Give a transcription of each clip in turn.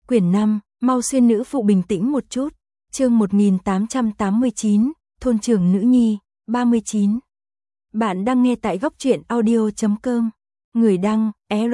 Quyển 5, mau xuyên nữ phụ bình tĩnh một chút. Chương 1889, thôn trưởng nữ nhi, 39. Bạn đang nghe tại góc truyện audio.com. Người đăng,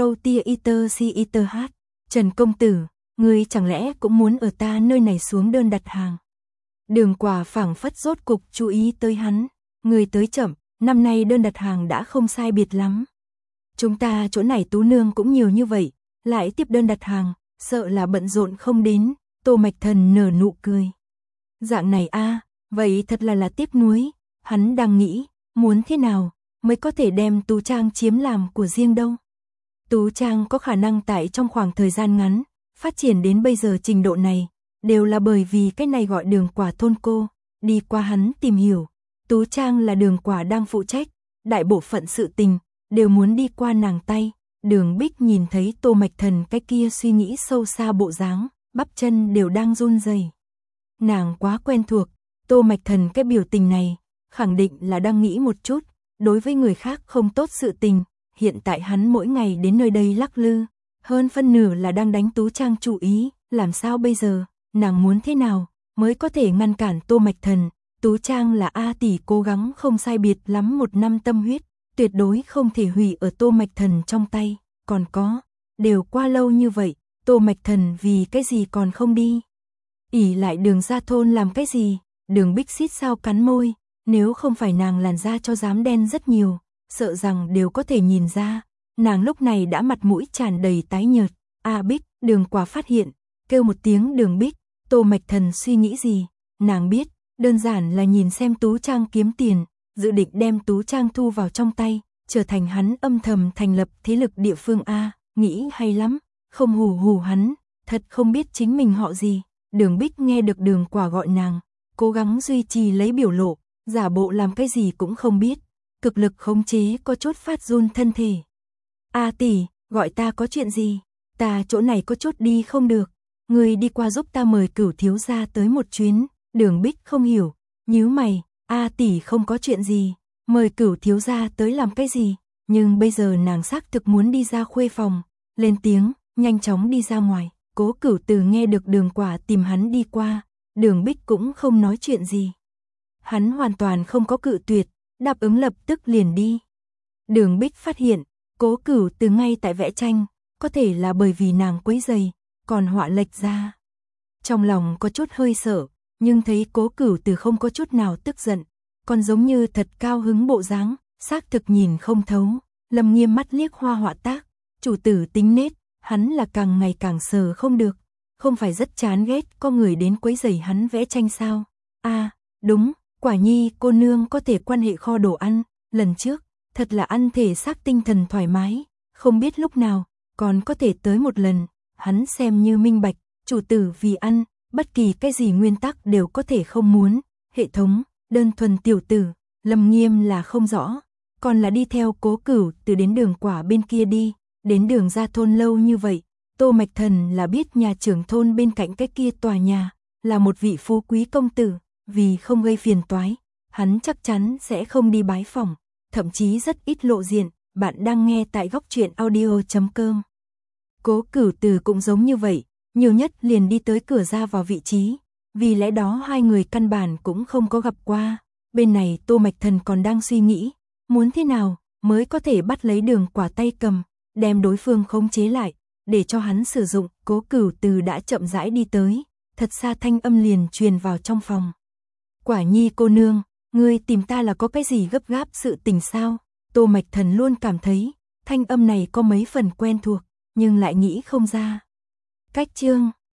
Erotiater. Trần công tử, ngươi chẳng lẽ cũng muốn ở ta nơi này xuống đơn đặt hàng? Đường Quả phảng phất rốt cục chú ý tới hắn. Ngươi tới chậm, năm nay đơn đặt hàng đã không sai biệt lắm. Chúng ta chỗ này tú nương cũng nhiều như vậy, lại tiếp đơn đặt hàng, sợ là bận rộn không đến. Tô Mạch Thần nở nụ cười. Dạng này a, vậy thật là tiếc nuối. Hắn đang nghĩ, muốn thế nào mới có thể đem Tú Trang chiếm làm của riêng đâu. Tú Trang có khả năng tại trong khoảng thời gian ngắn, phát triển đến bây giờ trình độ này, đều là bởi vì cái này gọi Đường Quả thôn cô. Đi qua hắn tìm hiểu, Tú Trang là Đường Quả đang phụ trách, đại bộ phận sự tình, đều muốn đi qua nàng tay. Đường Bích nhìn thấy Tô Mạch Thần cái kia suy nghĩ sâu xa bộ dáng, bắp chân đều đang run rẩy. Nàng quá quen thuộc, Tô Mạch Thần cái biểu tình này, khẳng định là đang nghĩ một chút, đối với người khác không tốt sự tình, hiện tại hắn mỗi ngày đến nơi đây lắc lư, hơn phân nửa là đang đánh Tú Trang chủ ý, làm sao bây giờ, nàng muốn thế nào, mới có thể ngăn cản Tô Mạch Thần. Tú Trang là A tỷ cố gắng không sai biệt lắm 1 năm tâm huyết, tuyệt đối không thể hủy ở Tô Mạch Thần trong tay, còn có, đều qua lâu như vậy, Tô Mạch Thần vì cái gì còn không đi? Ỷ lại Đường ra thôn làm cái gì? Đường Bích xít sao cắn môi, nếu không phải nàng làn da cho dám đen rất nhiều, sợ rằng đều có thể nhìn ra, nàng lúc này đã mặt mũi tràn đầy tái nhợt. A Bích, Đường Quả phát hiện, kêu một tiếng Đường Bích, Tô Mạch Thần suy nghĩ gì? Nàng biết, đơn giản là nhìn xem Tú Trang kiếm tiền, dự định đem Tú Trang thu vào trong tay, trở thành hắn âm thầm thành lập thế lực địa phương a, nghĩ hay lắm, không hù hắn, thật không biết chính mình họ gì. Đường Bích nghe được Đường Quả gọi nàng, cố gắng duy trì lấy biểu lộ, giả bộ làm cái gì cũng không biết, cực lực khống chế có chút phát run thân thể. A tỷ, gọi ta có chuyện gì? Ta chỗ này có chút đi không được, ngươi đi qua giúp ta mời Cửu thiếu gia tới một chuyến. Đường Bích không hiểu, nhíu mày, A tỷ không có chuyện gì, mời Cửu thiếu gia tới làm cái gì? Nhưng bây giờ nàng xác thực muốn đi ra khuê phòng, lên tiếng, nhanh chóng đi ra ngoài. Cố Cửu Từ nghe được Đường Quả tìm hắn đi qua, Đường Bích cũng không nói chuyện gì. Hắn hoàn toàn không có cự tuyệt, đáp ứng lập tức liền đi. Đường Bích phát hiện, Cố Cửu Từ ngay tại vẽ tranh, có thể là bởi vì nàng quấy rầy, còn họa lệch ra. Trong lòng có chút hơi sợ, nhưng thấy Cố Cửu Từ không có chút nào tức giận, còn giống như thật cao hứng bộ dáng, xác thực nhìn không thấu. Lâm Nghiêm mắt liếc hoa họa tác, chủ tử tính nết, hắn là càng ngày càng sờ không được, không phải rất chán ghét có người đến quấy rầy hắn vẽ tranh sao? À, đúng, Quả Nhi cô nương có thể quan hệ kho đồ ăn, lần trước, thật là ăn thể xác tinh thần thoải mái, không biết lúc nào, còn có thể tới một lần, hắn xem như minh bạch, chủ tử vì ăn, bất kỳ cái gì nguyên tắc đều có thể không muốn, hệ thống, đơn thuần tiểu tử, Lâm Nghiêm là không rõ, còn là đi theo Cố Cửu Từ đến Đường Quả bên kia đi, đến Đường ra thôn lâu như vậy, Tô Mạch Thần là biết nhà trưởng thôn bên cạnh cái kia tòa nhà, là một vị phú quý công tử, vì không gây phiền toái, hắn chắc chắn sẽ không đi bái phỏng, thậm chí rất ít lộ diện. Bạn đang nghe tại góc truyện audio.com. Cố Cửu Từ cũng giống như vậy, nhiều nhất liền đi tới cửa ra vào vị trí, vì lẽ đó hai người căn bản cũng không có gặp qua. Bên này Tô Mạch Thần còn đang suy nghĩ, muốn thế nào mới có thể bắt lấy Đường Quả tay cầm, đem đối phương khống chế lại, để cho hắn sử dụng. Cố Cửu Từ đã chậm rãi đi tới, thật xa thanh âm liền truyền vào trong phòng. Quả Nhi cô nương, ngươi tìm ta là có cái gì gấp gáp sự tình sao? Tô Mạch Thần luôn cảm thấy, thanh âm này có mấy phần quen thuộc, nhưng lại nghĩ không ra. Cách chương